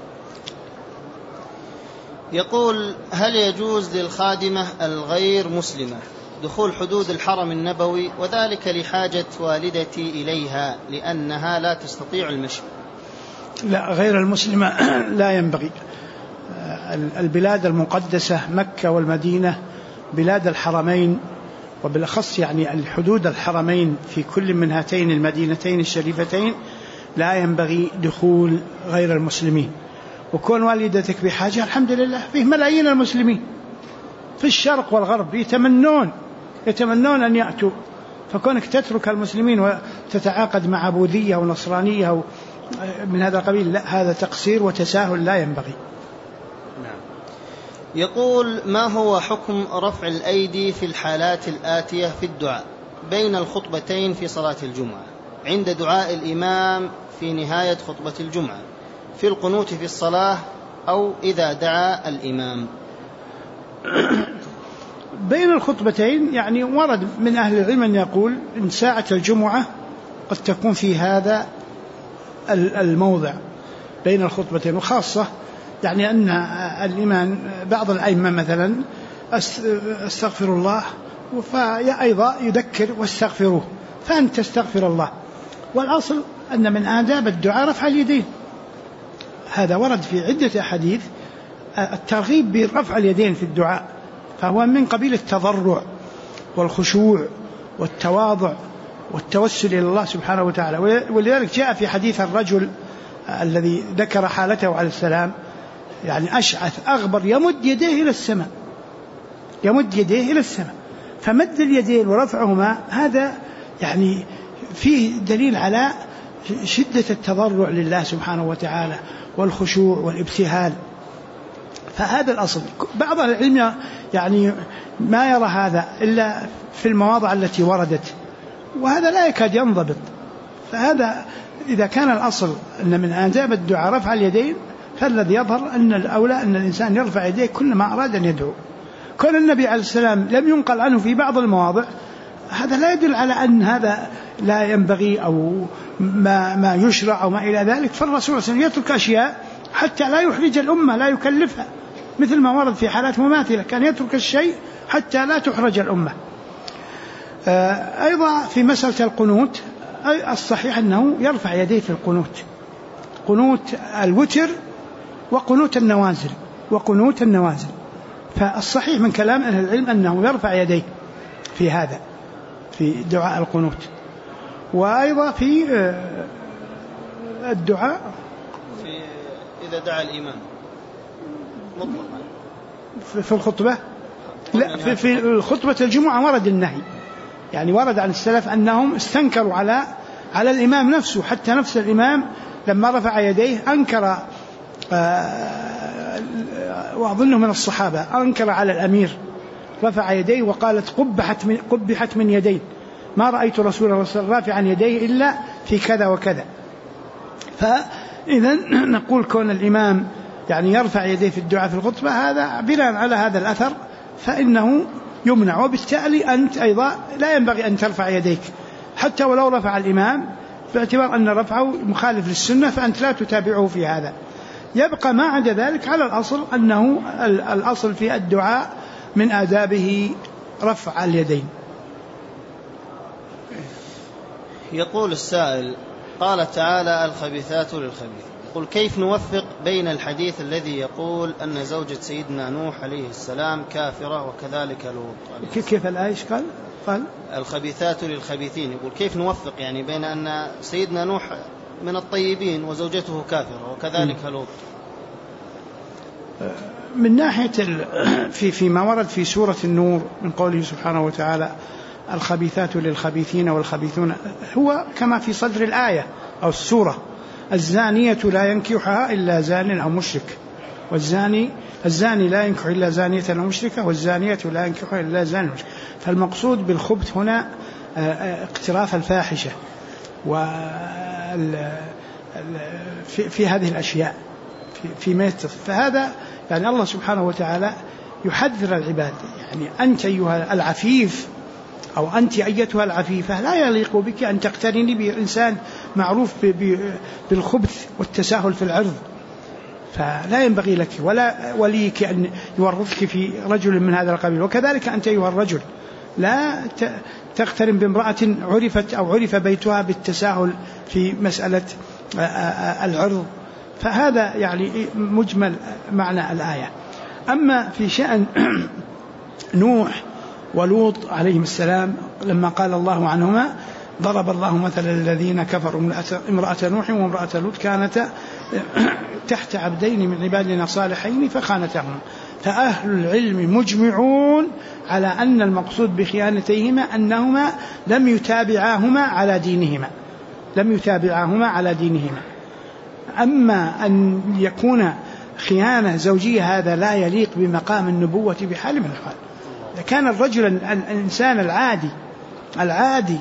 يقول: هل يجوز للخادمة الغير مسلمة دخول حدود الحرم النبوي، وذلك لحاجة والدتي إليها لأنها لا تستطيع المشي؟ لا، غير المسلمة لا ينبغي. البلاد المقدسة مكة والمدينة بلاد الحرمين، وبالأخص يعني الحدود الحرمين في كل من هاتين المدينتين الشريفتين لا ينبغي دخول غير المسلمين. وكون والدتك بحاجة الحمد لله، فيه ملايين المسلمين في الشرق والغرب يتمنون أن يأتوا، فكونك تترك المسلمين وتتعاقد مع بوذية ونصرانية أو من هذا القبيل، لا، هذا تقصير وتساهل لا ينبغي. يقول: ما هو حكم رفع الأيدي في الحالات الآتية في الدعاء بين الخطبتين في صلاة الجمعة، عند دعاء الإمام في نهاية خطبة الجمعة، في القنوت في الصلاة، أو إذا دعا الإمام؟ بين الخطبتين يعني ورد من أهل العلم أن يقول إن ساعة الجمعة قد تكون في هذا الموضع بين الخطبتين، وخاصة يعني أن الإمام بعض الأئمة مثلا استغفر الله، فأيضا يذكر واستغفروه، فأنت تستغفر الله والأصل أن من آداب الدعاء رفع اليدين، هذا ورد في عدة أحاديث الترغيب برفع اليدين في الدعاء، فهو من قبيل التضرع والخشوع والتواضع والتوسل إلى الله سبحانه وتعالى. ولذلك جاء في حديث الرجل الذي ذكر حالته عليه السلام، يعني أشعث أغبر يمد يديه إلى السماء، يمد يديه إلى السماء، فمد اليدين ورفعهما هذا يعني فيه دليل على شدة التضرع لله سبحانه وتعالى والخشوع والابتهال. فهذا الأصل. بعض العلم يعني ما يرى هذا إلا في المواضع التي وردت، وهذا لا يكاد ينضبط. فهذا إذا كان الأصل أن من آداب الدعاء رفع اليدين، فالذي يظهر أن الأولى أن الإنسان يرفع يديه كلما أراد أن يدعو. كون النبي عليه السلام لم ينقل عنه في بعض المواضع، هذا لا يدل على أن هذا لا ينبغي أو ما يشرع أو ما إلى ذلك. فالرسول صلى الله عليه وسلم يترك أشياء حتى لا يحرج الأمة، لا يكلفها، مثل ما ورد في حالات مماثلة كان يترك الشيء حتى لا تحرج الأمة. أيضا في مسألة القنوت الصحيح أنه يرفع يديه في القنوت، قنوت الوتر وقنوت النوازل. فالصحيح من كلام أهل العلم أنه يرفع يديه في هذا، في دعاء القنوت. وأيضا في الدعاء إذا دعا الإمام مطلقا في الخطبة، لا في خطبة الجمعة ورد النهي، يعني ورد عن السلف أنهم استنكروا على الإمام نفسه، حتى نفس الإمام لما رفع يديه أنكر، وأظنه من الصحابة أنكر على الأمير، رفع يديه وقالت قبحت من يدين، ما رأيت رسول الله صلى الله عليه وسلم رافعا يديه إلا في كذا وكذا. فإذا نقول كون الإمام يعني يرفع يديه في الدعاء في الخطبة، هذا بناء على هذا الأثر فإنه يمنع. وبالتالي أنت أيضا لا ينبغي أن ترفع يديك حتى ولو رفع الإمام، باعتبار أن رفعه مخالف للسنة، فأنت لا تتابعه في هذا. يبقى ما عدا ذلك على الأصل أنه الأصل في الدعاء من آدابه رفع اليدين. يقول السائل: قال تعالى الخبيثات للخبيث، يقول كيف نوفق بين الحديث الذي يقول أن زوجة سيدنا نوح عليه السلام كافرة وكذلك لوط؟ كيف الآية قال الخبيثات للخبيثين، يقول كيف نوفق يعني بين أن سيدنا نوح من الطيبين وزوجته كافرة وكذلك لوط؟ من ناحية فيما ورد في سورة النور من قوله سبحانه وتعالى الخبيثات للخبيثين والخبيثون، هو كما في صدر الآية أو السورة: الزانية لا ينكحها إلا زان أو مشرك، الزاني لا ينكح إلا زانية أو مشركة، والزانية لا ينكحها إلا زان أو مشرك. فالمقصود بالخبث هنا اقتراف الفاحشة في هذه الأشياء فيما يتصف. فهذا يعني الله سبحانه وتعالى يحذر العباد، يعني أنت أيها العفيف أو أنت أيتها العفيفة لا يليق بك أن تقترني بإنسان معروف بالخبث والتساهل في العرض، فلا ينبغي لك ولا وليك أن يورطك في رجل من هذا القبيل. وكذلك أنت أيها الرجل لا تقترن بامرأة عرفت أو عرف بيتها بالتساهل في مسألة العرض. فهذا يعني مجمل معنى الآية. أما في شأن نوح ولوط عليهم السلام، لما قال الله عنهما: ضرب الله مثلا الذين كفروا امرأة نوح وامرأة لوط كانتا تحت عبدين من عبادنا صالحين فخانتهما. فأهل العلم مجمعون على أن المقصود بخيانتيهما أنهما لم يتابعاهما على دينهما. أما أن يكون خيانة زوجية هذا لا يليق بمقام النبوة بحال من الحال. إذا كان الرجل الإنسان العادي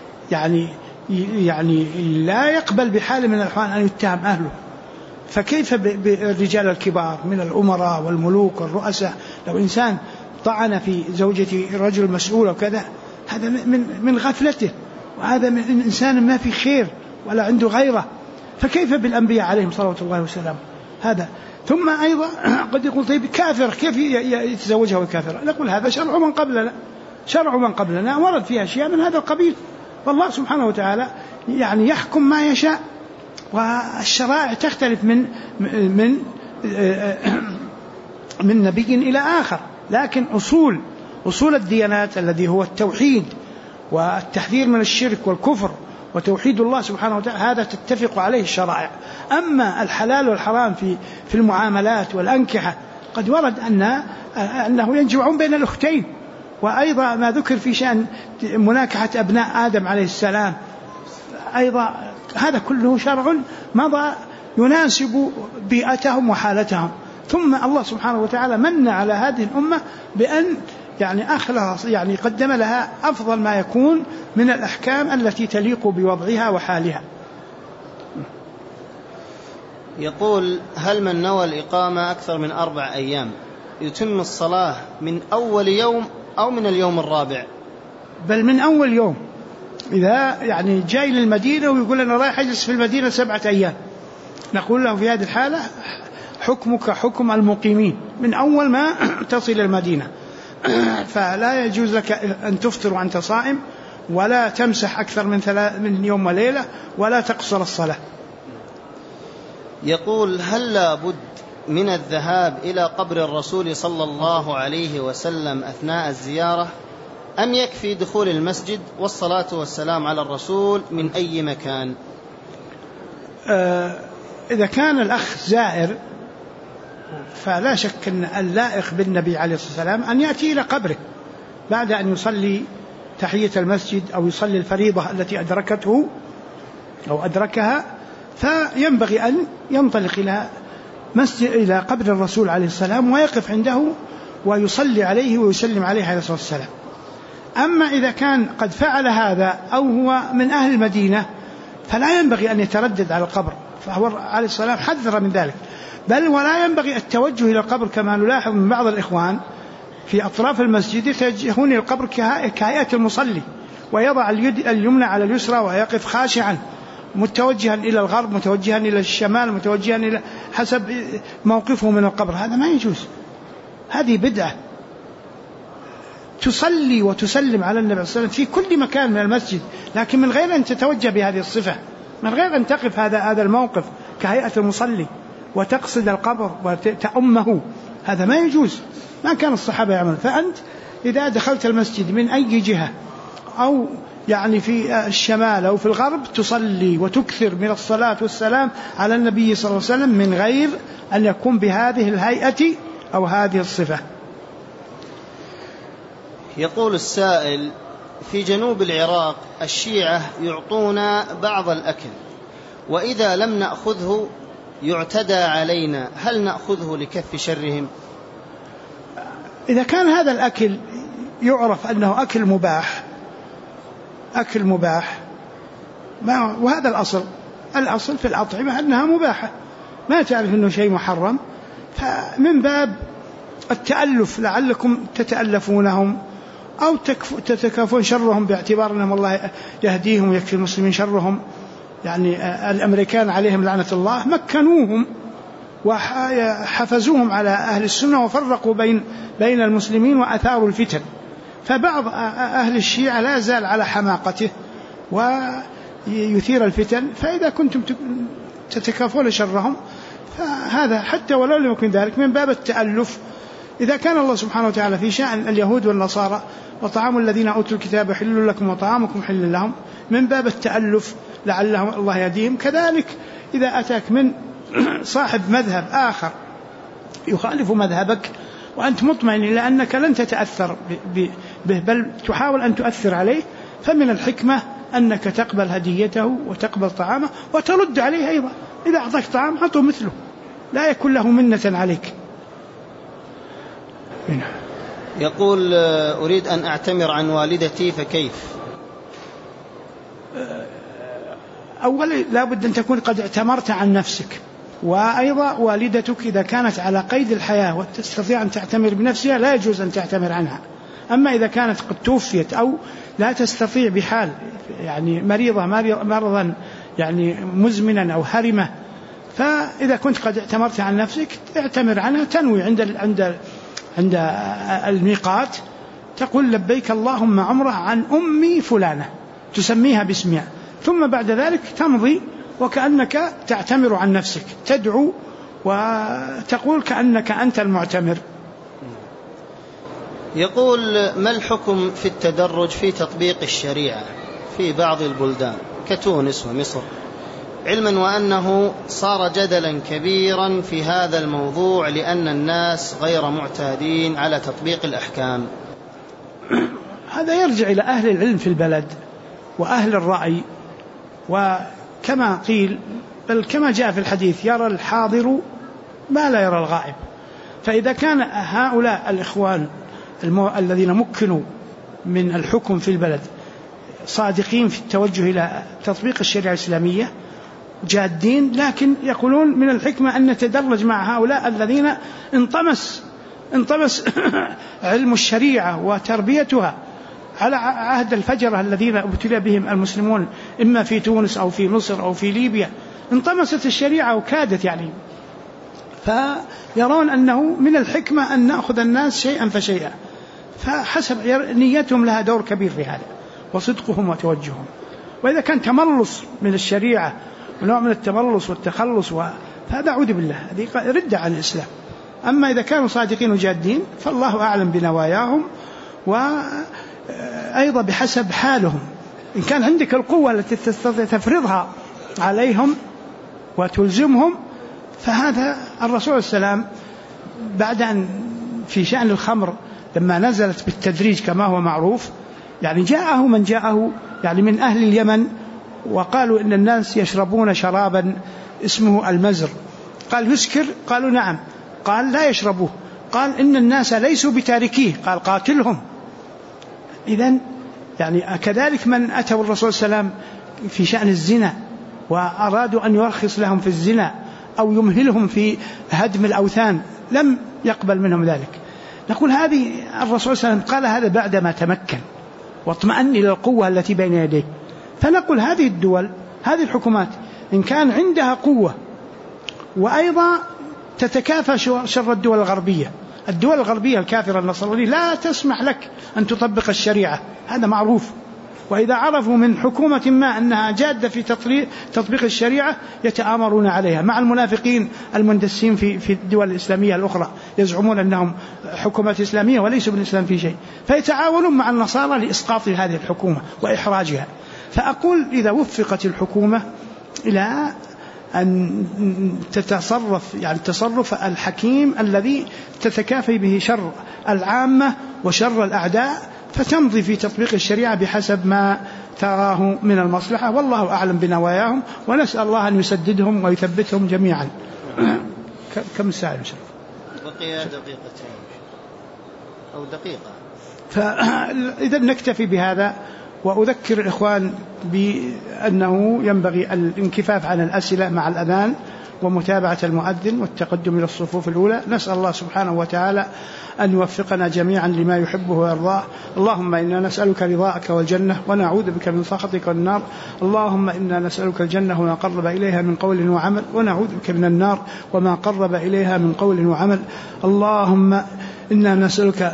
يعني لا يقبل بحال من الأحوال أن يتهم أهله، فكيف بالرجال الكبار من الأمراء والملوك والرؤساء؟ لو إنسان طعن في زوجة رجل مسؤول وكذا، هذا من غفلته، وهذا من إنسان ما في خير ولا عنده غيره، فكيف بالأنبياء عليهم صلوات الله وسلامه؟ هذا. ثم أيضا قد يقول: طيب كافر كيف يتزوجها وكافرة؟ نقول: هذا شرع من قبلنا ورد فيها أشياء من هذا القبيل، والله سبحانه وتعالى يعني يحكم ما يشاء، والشرائع تختلف من نبي إلى آخر، لكن أصول الديانات الذي هو التوحيد والتحذير من الشرك والكفر وتوحيد الله سبحانه وتعالى هذا تتفق عليه الشرائع. أما الحلال والحرام في المعاملات والأنكحة قد ورد أنه يجمعون بين الأختين، وأيضا ما ذكر في شأن مناكحة أبناء آدم عليه السلام أيضا هذا كله شرع مضى يناسب بيئتهم وحالتهم. ثم الله سبحانه وتعالى من على هذه الأمة بأن يعني أخلص يعني قدم لها أفضل ما يكون من الأحكام التي تليق بوضعها وحالها. يقول: هل من نوى الإقامة أكثر من 4 أيام يتم الصلاة من أول يوم أو من اليوم الرابع؟ بل من أول يوم. إذا يعني جاي للمدينة ويقول أنا رايح أجلس في المدينة 7 أيام نقول له في هذه الحالة حكمك حكم المقيمين من أول ما تصل المدينة، فلا يجوز لك أن تفطر وأنت صائم، ولا تمسح أكثر من يوم وليلة، ولا تقصر الصلاة. يقول: هل لا بد من الذهاب إلى قبر الرسول صلى الله عليه وسلم أثناء الزيارة، أم يكفي دخول المسجد والصلاة والسلام على الرسول من أي مكان؟ إذا كان الأخ زائر فلا شك أن اللائق بالنبي عليه الصلاة والسلام أن يأتي إلى قبره بعد أن يصلي تحية المسجد أو يصلي الفريضة التي أدركته أو أدركها، فينبغي أن ينطلق إلى قبر الرسول عليه السلام ويقف عنده ويصلي عليه ويسلم عليه عليه الصلاة والسلام. أما إذا كان قد فعل هذا أو هو من أهل المدينة فلا ينبغي أن يتردد على القبر، فهو عليه السلام حذر من ذلك. بل ولا ينبغي التوجه إلى القبر كما نلاحظ من بعض الإخوان في أطراف المسجد يتوجهون إلى القبر كهيئة المصلي، ويضع اليد اليمنى على اليسرى ويقف خاشعا متوجها إلى الغرب، متوجها إلى الشمال، متوجها إلى حسب موقفه من القبر. هذا ما يجوز، هذه بدعة. تصلي وتسلم على النبي صلى الله عليه وسلم في كل مكان من المسجد، لكن من غير أن تتوجه بهذه الصفة، من غير أن تقف هذا الموقف كهيئة المصلي وتقصد القبر وتأمه، هذا ما يجوز، ما كان الصحابة يعملون. فأنت إذا دخلت المسجد من أي جهة أو يعني في الشمال أو في الغرب تصلي وتكثر من الصلاة والسلام على النبي صلى الله عليه وسلم من غير أن يكون بهذه الهيئة أو هذه الصفة. يقول السائل: في جنوب العراق الشيعة يعطونا بعض الأكل، وإذا لم نأخذه يعتدى علينا، هل نأخذه لكف شرهم؟ إذا كان هذا الأكل يعرف أنه أكل مباح وهذا الأصل في الأطعمة أنها مباحة، ما تعرف أنه شيء محرم، فمن باب التألف لعلكم تتألفونهم أو تتكافون شرهم باعتبار أنهم الله يهديهم ويكفي المسلمين شرهم. يعني الأمريكان عليهم لعنة الله مكنوهم وحفزوهم على أهل السنة وفرقوا بين المسلمين وأثاروا الفتن، فبعض أهل الشيعة لا زال على حماقته ويثير الفتن، فإذا كنتم تتكافون شرهم فهذا حتى ولو لم يكن ذلك من باب التألف. إذا كان الله سبحانه وتعالى في شأن اليهود والنصارى وطعام الذين أوتوا الكتاب حل لكم وطعامكم حل لهم، من باب التألف لعلهم الله يهديهم. كذلك إذا أتاك من صاحب مذهب آخر يخالف مذهبك وأنت مطمئن إلى أنك لن تتأثر به بل تحاول أن تؤثر عليه، فمن الحكمة أنك تقبل هديته وتقبل طعامه وترد عليه أيضا. إذا أعطاك طعام أعطه مثله، لا يكون له منة عليك. يقول: أريد أن أعتمر عن والدتي فكيف؟ أولا لا بد أن تكون قد اعتمرت عن نفسك، وأيضا والدتك إذا كانت على قيد الحياة وتستطيع أن تعتمر بنفسها لا يجوز أن تعتمر عنها. أما إذا كانت قد توفيت أو لا تستطيع بحال، يعني مريضة مرضا يعني مزمنا أو هرمة، فإذا كنت قد اعتمرت عن نفسك اعتمر عنها، تنوي عند الميقات تقول: لبيك اللهم عمره عن أمي فلانة، تسميها باسمها، ثم بعد ذلك تمضي وكأنك تعتمر عن نفسك، تدعو وتقول كأنك أنت المعتمر. يقول: ما الحكم في التدرج في تطبيق الشريعة في بعض البلدان كتونس ومصر، علما وأنه صار جدلا كبيرا في هذا الموضوع لأن الناس غير معتادين على تطبيق الأحكام؟ هذا يرجع إلى أهل العلم في البلد وأهل الرأي، وكما قيل بل كما جاء في الحديث: يرى الحاضر ما لا يرى الغائب. فإذا كان هؤلاء الإخوان الذين مكنوا من الحكم في البلد صادقين في التوجه إلى تطبيق الشريعة الإسلامية جادين، لكن يقولون من الحكمة أن نتدرج مع هؤلاء الذين انطمس علم الشريعة وتربيتها على عهد الفجرة الذين ابتلى بهم المسلمون إما في تونس أو في مصر أو في ليبيا، انطمست الشريعة وكادت يعني. فيرون أنه من الحكمة أن نأخذ الناس شيئا فشيئا، فحسب نيتهم لها دور كبير في هذا، وصدقهم وتوجههم. وإذا كان تملص من الشريعة ونوع من التملص والتخلص فهذا عود بالله، هذه ردة عن الإسلام. أما إذا كانوا صادقين وجادين فالله أعلم بنواياهم، وأيضا بحسب حالهم. إن كان عندك القوة التي تستطيع تفرضها عليهم وتلزمهم، فهذا الرسول صلى الله عليه وسلم بعد أن في شأن الخمر لما نزلت بالتدريج كما هو معروف، يعني جاءه من جاءه يعني من أهل اليمن وقالوا إن الناس يشربون شرابا اسمه المزر، قال: يسكر؟ قالوا: نعم. قال: لا يشربوه. قال: إن الناس ليسوا بتاركيه. قال: قاتلهم. إذن يعني كذلك من أتوا الرسول صلى الله عليه وسلم في شأن الزنا وأرادوا أن يرخص لهم في الزنا أو يمهلهم في هدم الأوثان، لم يقبل منهم ذلك. نقول هذه الرسول صلى الله عليه وسلم قال هذا بعدما تمكن واطمأن إلى القوة التي بين يديه. فنقول هذه الدول، هذه الحكومات، إن كان عندها قوة وأيضا تتكافى شر الدول الغربية، الدول الغربية الكافرة النصرانية لا تسمح لك أن تطبق الشريعة، هذا معروف. وإذا عرفوا من حكومة ما أنها جادة في تطبيق الشريعة يتآمرون عليها، مع المنافقين المندسين في الدول الإسلامية الأخرى يزعمون أنهم حكومات إسلامية وليسوا بالإسلام في شيء، فيتعاونون مع النصارى لإسقاط هذه الحكومة وإحراجها. فأقول إذا وفقت الحكومة إلى أن تتصرف يعني التصرف الحكيم الذي تتكافي به شر العامة وشر الأعداء، فتمضي في تطبيق الشريعة بحسب ما تراه من المصلحة، والله أعلم بنواياهم، ونسأل الله أن يسددهم ويثبتهم جميعا. كم ساعة يا شرف؟ بقي دقيقتين أو دقيقة. فإذا نكتفي بهذا، وأذكر الإخوان بأنه ينبغي الانكفاف عن الأسئلة مع الأذان ومتابعة المؤذن والتقدم إلى الصفوف الأولى. نسأل الله سبحانه وتعالى أن يوفقنا جميعا لما يحبه ويرضاه. اللهم إنا نسألك رضاك والجنة ونعوذ بك من سخطك والنار. اللهم إنا نسألك الجنة وما قرب إليها من قول وعمل، ونعوذ بك من النار وما قرب إليها من قول وعمل. اللهم إنا نسألك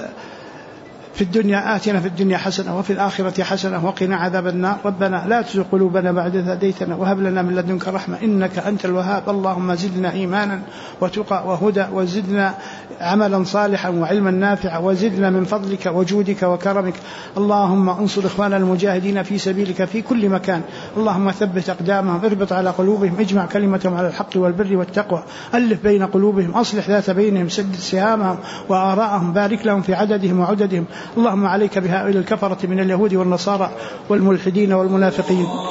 في الدنيا آتنا في الدنيا حسنة وفي الآخرة حسنة وقنا عذاب النار. ربنا لا تزغ قلوبنا بعد إذ هديتنا وهب لنا من لدنك رحمة إنك أنت الوهاب. اللهم زدنا إيمانا وتقى وهدى، وزدنا عملا صالحا وعلما نافعا، وزدنا من فضلك وجودك وكرمك. اللهم انصر إخواننا المجاهدين في سبيلك في كل مكان. اللهم ثبت أقدامهم، اربط على قلوبهم، اجمع كلمتهم على الحق والبر والتقوى، ألف بين قلوبهم، أصلح ذات بينهم، سدد سهامهم وآراءهم، بارك لهم في عددهم وعددهم. اللهم عليك بهؤلاء الكفرة من اليهود والنصارى والملحدين والمنافقين.